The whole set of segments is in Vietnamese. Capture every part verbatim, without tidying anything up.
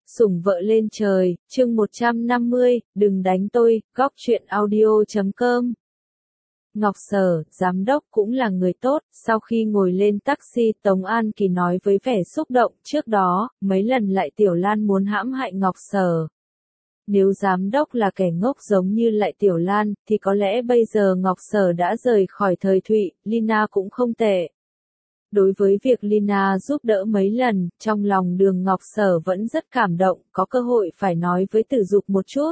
Sủng vợ lên trời, chương một trăm năm mươi, đừng đánh tôi, góc truyện audio chấm com. Ngọc Sở, giám đốc cũng là người tốt, sau khi ngồi lên taxi Tống An Kỳ nói với vẻ xúc động, trước đó, mấy lần lại Tiểu Lan muốn hãm hại Ngọc Sở. Nếu giám đốc là kẻ ngốc giống như lại Tiểu Lan, thì có lẽ bây giờ Ngọc Sở đã rời khỏi thời Thụy, Lina cũng không tệ. Đối với việc Lina giúp đỡ mấy lần, trong lòng Đường Ngọc Sở vẫn rất cảm động, có cơ hội phải nói với Tử Dục một chút.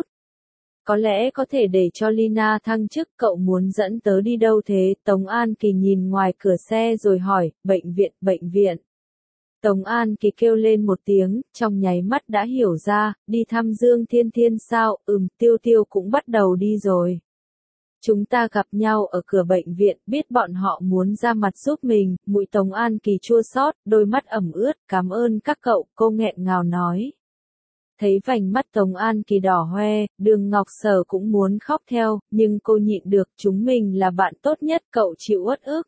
Có lẽ có thể để cho Lina thăng chức, cậu muốn dẫn tớ đi đâu thế? Tống An Kỳ nhìn ngoài cửa xe rồi hỏi, bệnh viện, bệnh viện. Tống An Kỳ kêu lên một tiếng, trong nháy mắt đã hiểu ra, đi thăm Dương Thiên Thiên sao, ừm, Tiêu Tiêu cũng bắt đầu đi rồi. Chúng ta gặp nhau ở cửa bệnh viện, biết bọn họ muốn ra mặt giúp mình, mũi Tống An Kỳ chua xót, đôi mắt ẩm ướt, cảm ơn các cậu, cô nghẹn ngào nói. Thấy vành mắt Tống An Kỳ đỏ hoe, Đường Ngọc Sở cũng muốn khóc theo, nhưng cô nhịn được, chúng mình là bạn tốt nhất, cậu chịu uất ức.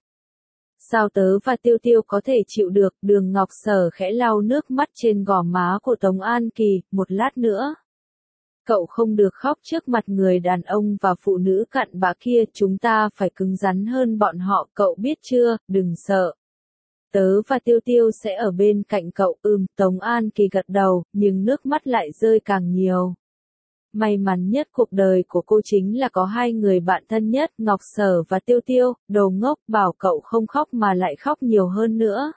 Sao tớ và Tiêu Tiêu có thể chịu được? Đường Ngọc Sở khẽ lau nước mắt trên gò má của Tống An Kỳ, một lát nữa. Cậu không được khóc trước mặt người đàn ông và phụ nữ cặn bã kia, chúng ta phải cứng rắn hơn bọn họ, cậu biết chưa, đừng sợ. Tớ và Tiêu Tiêu sẽ ở bên cạnh cậu, ừm, Tống An Kỳ gật đầu, nhưng nước mắt lại rơi càng nhiều. May mắn nhất cuộc đời của cô chính là có hai người bạn thân nhất, Ngọc Sở và Tiêu Tiêu, đồ ngốc, bảo cậu không khóc mà lại khóc nhiều hơn nữa.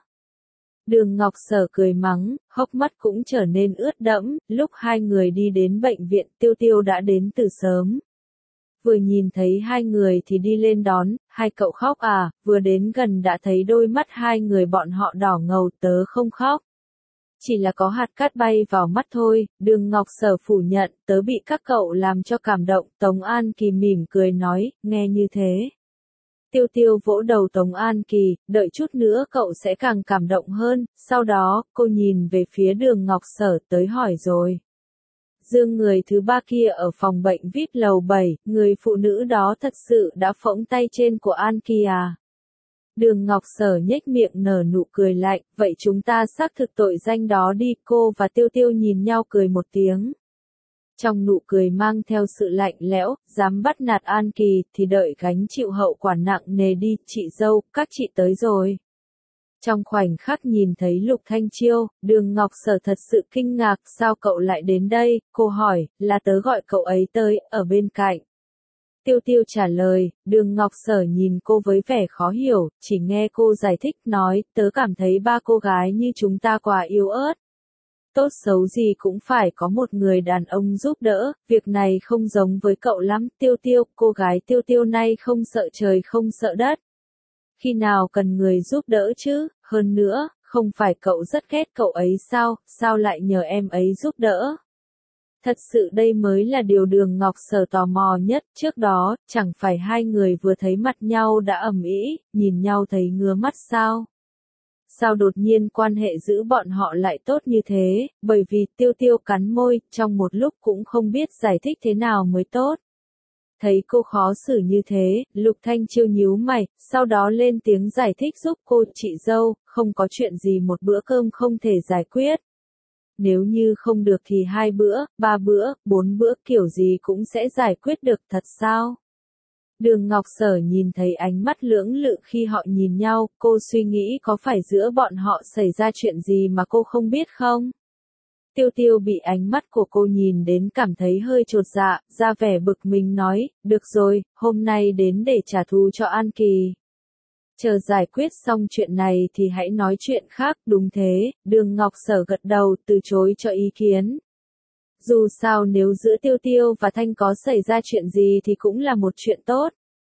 Đường Ngọc Sở cười mắng, hốc mắt cũng trở nên ướt đẫm, lúc hai người đi đến bệnh viện, Tiêu Tiêu đã đến từ sớm. Vừa nhìn thấy hai người thì đi lên đón, hai cậu khóc à, vừa đến gần đã thấy đôi mắt hai người bọn họ đỏ ngầu, tớ không khóc. Chỉ là có hạt cát bay vào mắt thôi, Đường Ngọc Sở phủ nhận, tớ bị các cậu làm cho cảm động, Tống An Kỳ mỉm cười nói, nghe như thế. Tiêu Tiêu vỗ đầu Tống An Kỳ, đợi chút nữa cậu sẽ càng cảm động hơn, sau đó, cô nhìn về phía Đường Ngọc Sở tới hỏi rồi. Dương người thứ ba kia ở phòng bệnh vê i pê lầu bảy, người phụ nữ đó thật sự đã phỗng tay trên của An Kỳ à? Đường Ngọc Sở nhếch miệng nở nụ cười lạnh, vậy chúng ta xác thực tội danh đó đi, cô và Tiêu Tiêu nhìn nhau cười một tiếng. Trong nụ cười mang theo sự lạnh lẽo, dám bắt nạt An Kỳ thì đợi gánh chịu hậu quả nặng nề đi, chị dâu, các chị tới rồi. Trong khoảnh khắc nhìn thấy Lục Thanh Chiêu, Đường Ngọc Sở thật sự kinh ngạc, sao cậu lại đến đây, cô hỏi, là tớ gọi cậu ấy tới, ở bên cạnh. Tiêu Tiêu trả lời, Đường Ngọc Sở nhìn cô với vẻ khó hiểu, chỉ nghe cô giải thích nói, tớ cảm thấy ba cô gái như chúng ta quá yếu ớt. Tốt xấu gì cũng phải có một người đàn ông giúp đỡ, việc này không giống với cậu lắm, Tiêu Tiêu, cô gái Tiêu Tiêu này không sợ trời không sợ đất. Khi nào cần người giúp đỡ chứ, hơn nữa, không phải cậu rất ghét cậu ấy sao, sao lại nhờ em ấy giúp đỡ? Thật sự đây mới là điều Đường Ngọc Sở tò mò nhất, trước đó, chẳng phải hai người vừa thấy mặt nhau đã ầm ĩ, nhìn nhau thấy ngứa mắt sao? Sao đột nhiên quan hệ giữa bọn họ lại tốt như thế, bởi vì Tiêu Tiêu cắn môi, trong một lúc cũng không biết giải thích thế nào mới tốt. Thấy cô khó xử như thế, Lục Thanh Chiêu nhíu mày, sau đó lên tiếng giải thích giúp cô, chị dâu, không có chuyện gì một bữa cơm không thể giải quyết. Nếu như không được thì hai bữa, ba bữa, bốn bữa kiểu gì cũng sẽ giải quyết được thật sao? Đường Ngọc Sở nhìn thấy ánh mắt lưỡng lự khi họ nhìn nhau, cô suy nghĩ có phải giữa bọn họ xảy ra chuyện gì mà cô không biết không? Tiêu Tiêu bị ánh mắt của cô nhìn đến cảm thấy hơi chột dạ, ra vẻ bực mình nói, được rồi, hôm nay đến để trả thù cho An Kỳ. Chờ giải quyết xong chuyện này thì hãy nói chuyện khác, đúng thế, Đường Ngọc Sở gật đầu, từ chối cho ý kiến. Dù sao nếu giữa Tiêu Tiêu và Thanh có xảy ra chuyện gì thì cũng là một chuyện tốt.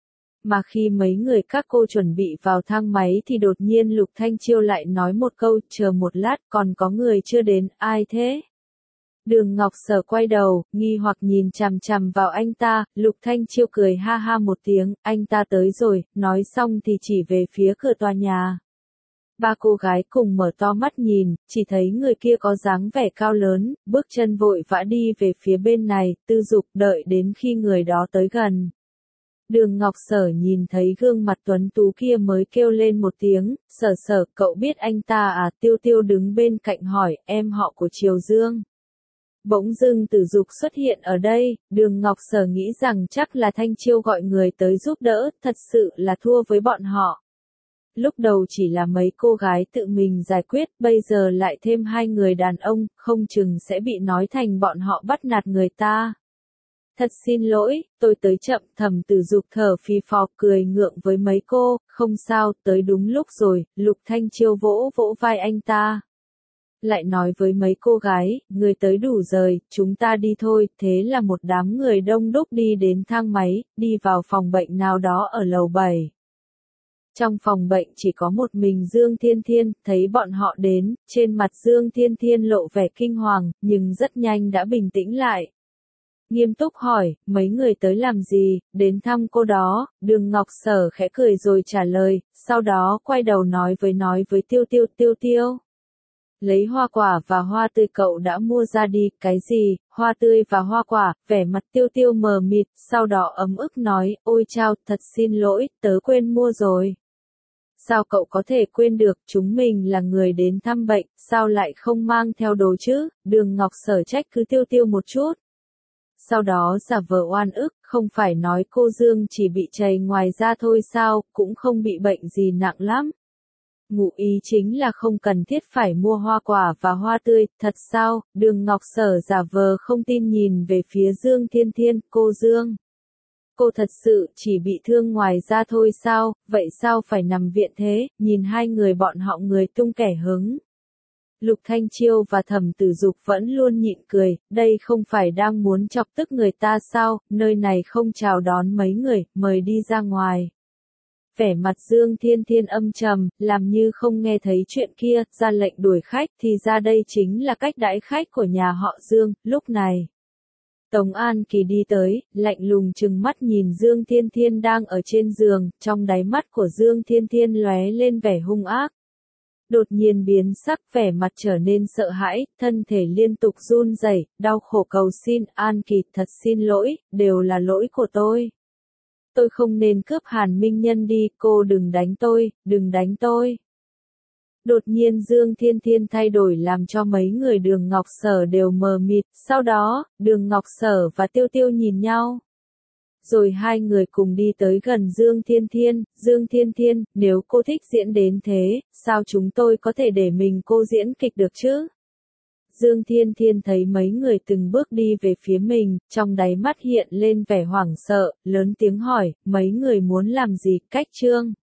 Mà khi mấy người các cô chuẩn bị vào thang máy thì đột nhiên Lục Thanh Chiêu lại nói một câu, chờ một lát, còn có người chưa đến, ai thế? Đường Ngọc Sở quay đầu, nghi hoặc nhìn chằm chằm vào anh ta, Lục Thanh Chiêu cười ha ha một tiếng, anh ta tới rồi, nói xong thì chỉ về phía cửa tòa nhà. Ba cô gái cùng mở to mắt nhìn, chỉ thấy người kia có dáng vẻ cao lớn, bước chân vội vã đi về phía bên này, Tư Dục đợi đến khi người đó tới gần. Đường Ngọc Sở nhìn thấy gương mặt tuấn tú kia mới kêu lên một tiếng, Sở Sở, cậu biết anh ta à? Tiêu Tiêu đứng bên cạnh hỏi, em họ của Triều Dương. Bỗng dưng Tử Dục xuất hiện ở đây, Đường Ngọc Sở nghĩ rằng chắc là Thanh Chiêu gọi người tới giúp đỡ, thật sự là thua với bọn họ. Lúc đầu chỉ là mấy cô gái tự mình giải quyết, bây giờ lại thêm hai người đàn ông, không chừng sẽ bị nói thành bọn họ bắt nạt người ta. Thật xin lỗi, tôi tới chậm. Thẩm Tử Dục thở phì phò cười ngượng với mấy cô, không sao, tới đúng lúc rồi. Lục Thanh Chiêu vỗ vỗ vai anh ta. Lại nói với mấy cô gái, người tới đủ rồi, chúng ta đi thôi. Thế là một đám người đông đúc đi đến thang máy, đi vào phòng bệnh nào đó ở lầu bảy. Trong phòng bệnh chỉ có một mình Dương Thiên Thiên, thấy bọn họ đến, trên mặt Dương Thiên Thiên lộ vẻ kinh hoàng, nhưng rất nhanh đã bình tĩnh lại. Nghiêm túc hỏi, mấy người tới làm gì, đến thăm cô đó. Đường Ngọc Sở khẽ cười rồi trả lời, sau đó quay đầu nói với nói với Tiêu Tiêu, Tiêu Tiêu. Lấy hoa quả và hoa tươi cậu đã mua ra đi. Cái gì, hoa tươi và hoa quả? Vẻ mặt Tiêu Tiêu mờ mịt, sau đó ấm ức nói, ôi chao, thật xin lỗi, tớ quên mua rồi. Sao cậu có thể quên được, chúng mình là người đến thăm bệnh, sao lại không mang theo đồ chứ? Đường Ngọc Sở trách cứ Tiêu Tiêu một chút. Sau đó giả vờ oan ức, không phải nói cô Dương chỉ bị trầy ngoài da thôi sao, cũng không bị bệnh gì nặng lắm. Ngụ ý chính là không cần thiết phải mua hoa quả và hoa tươi, thật sao? Đường Ngọc Sở giả vờ không tin nhìn về phía Dương Thiên Thiên, cô Dương. Cô thật sự chỉ bị thương ngoài da thôi sao, vậy sao phải nằm viện thế? Nhìn hai người bọn họ người tung kẻ hứng. Lục Thanh Chiêu và Thẩm Tử Dục vẫn luôn nhịn cười, đây không phải đang muốn chọc tức người ta sao, nơi này không chào đón mấy người, mời đi ra ngoài. Vẻ mặt Dương Thiên Thiên âm trầm, làm như không nghe thấy chuyện kia, ra lệnh đuổi khách, thì ra đây chính là cách đãi khách của nhà họ Dương. Lúc này, Tống An Kỳ đi tới, lạnh lùng trừng mắt nhìn Dương Thiên Thiên đang ở trên giường, trong đáy mắt của Dương Thiên Thiên lóe lên vẻ hung ác. Đột nhiên biến sắc, vẻ mặt trở nên sợ hãi, thân thể liên tục run rẩy, đau khổ cầu xin, An Kỳ, thật xin lỗi, đều là lỗi của tôi. Tôi không nên cướp Hàn Minh Nhân đi, cô đừng đánh tôi, đừng đánh tôi. Đột nhiên Dương Thiên Thiên thay đổi làm cho mấy người Đường Ngọc Sở đều mờ mịt, sau đó, Đường Ngọc Sở và Tiêu Tiêu nhìn nhau. Rồi hai người cùng đi tới gần Dương Thiên Thiên, Dương Thiên Thiên, nếu cô thích diễn đến thế, sao chúng tôi có thể để mình cô diễn kịch được chứ? Dương Thiên Thiên thấy mấy người từng bước đi về phía mình, trong đáy mắt hiện lên vẻ hoảng sợ, lớn tiếng hỏi, mấy người muốn làm gì, cách trương?